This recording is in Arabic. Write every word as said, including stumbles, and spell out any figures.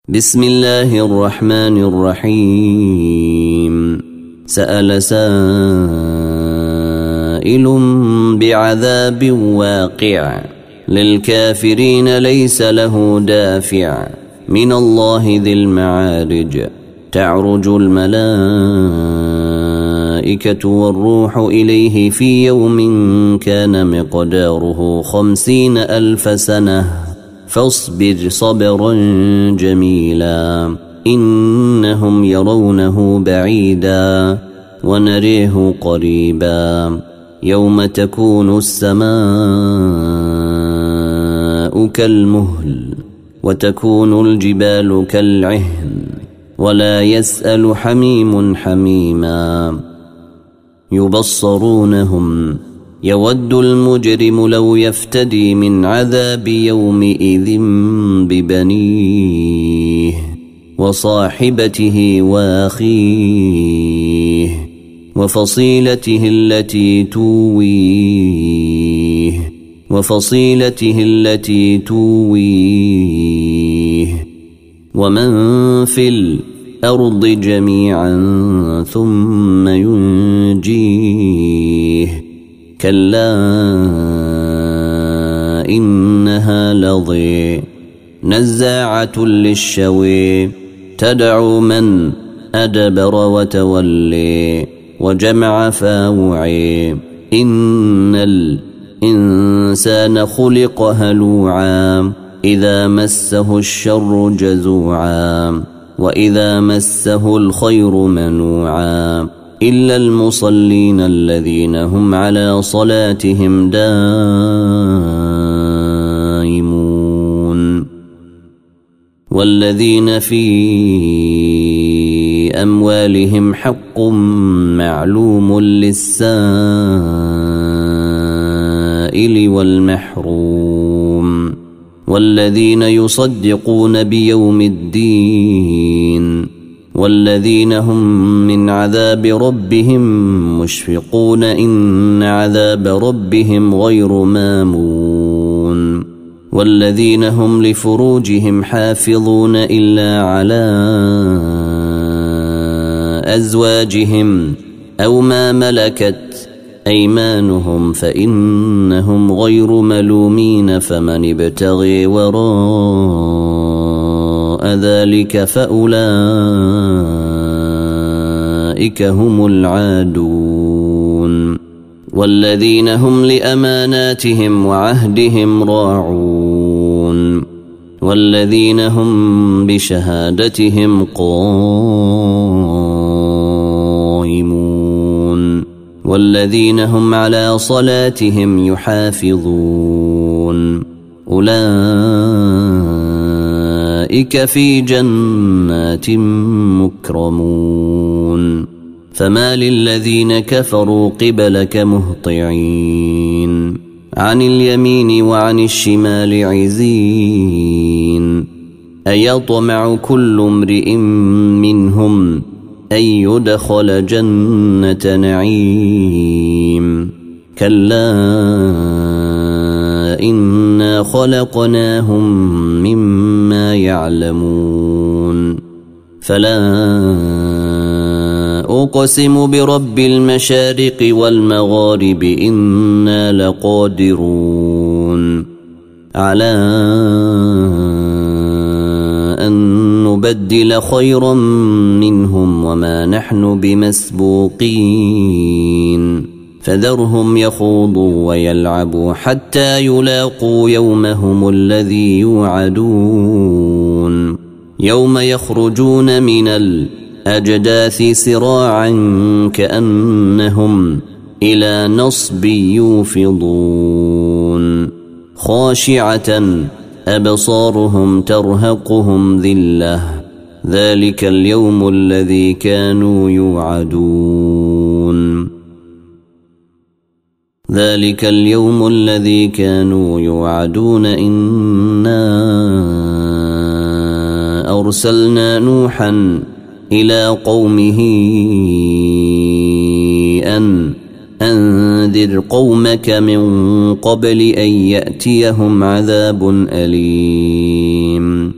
بسم الله الرحمن الرحيم. سأل سائل بعذاب واقع للكافرين ليس له دافع من الله ذي المعارج. تعرج الملائكة والروح إليه في يوم كان مقداره خمسين ألف سنة فاصبر صبرا جميلا إنهم يرونه بعيدا ونريه قريبا يوم تكون السماء كالمهل وتكون الجبال كالعهن ولا يسأل حميم حميما يبصرونهم يود المجرم لو يفتدي من عذاب يومئذ ببنيه وصاحبته واخيه وفصيلته التي تويه وفصيلته التي تويه ومن في الأرض جميعا ثم ينجيه كلا إنها لظى نزاعة للشوى تدعو من أدبر وتولي وجمع فاوعي إن الإنسان خلق هلوعا إذا مسه الشر جزوعا وإذا مسه الخير منوعا إلا المصلين الذين هم على صلاتهم دائمون والذين في أموالهم حق معلوم للسائل والمحروم والذين يصدقون بيوم الدين والذين هم من عذاب ربهم مشفقون إن عذاب ربهم غير مامون والذين هم لفروجهم حافظون إلا على أزواجهم أو ما ملكت أيمانهم فإنهم غير ملومين فمن ابتغي وراء ذلك فأولئك هم العادون والذين هم لأماناتهم وعهدهم راعون والذين هم بشهادتهم قائمون والذين هم على صلاتهم يحافظون أولئك في جنات مكرمون فما للذين كفروا قبلك مهطعين عن اليمين وعن الشمال عزين أيطمع كل امرئ منهم أن يدخل جنة نعيم كلا إنا خلقناهم مما يعلمون فلا أقسم برب المشارق والمغارب إنا لقادرون على أن نبدل خيرا منهم وما نحن بمسبوقين فذرهم يخوضوا ويلعبوا حتى يلاقوا يومهم الذي يوعدون يوم يخرجون من الأجداث سراعا كأنهم إلى نصب يوفضون خاشعة أبصارهم ترهقهم ذلة ذلك اليوم الذي كانوا يوعدون ذلك اليوم الذي كانوا يوعدون إنا أرسلنا نوحا إلى قومه أن أنذر قومك من قبل أن يأتيهم عذاب أليم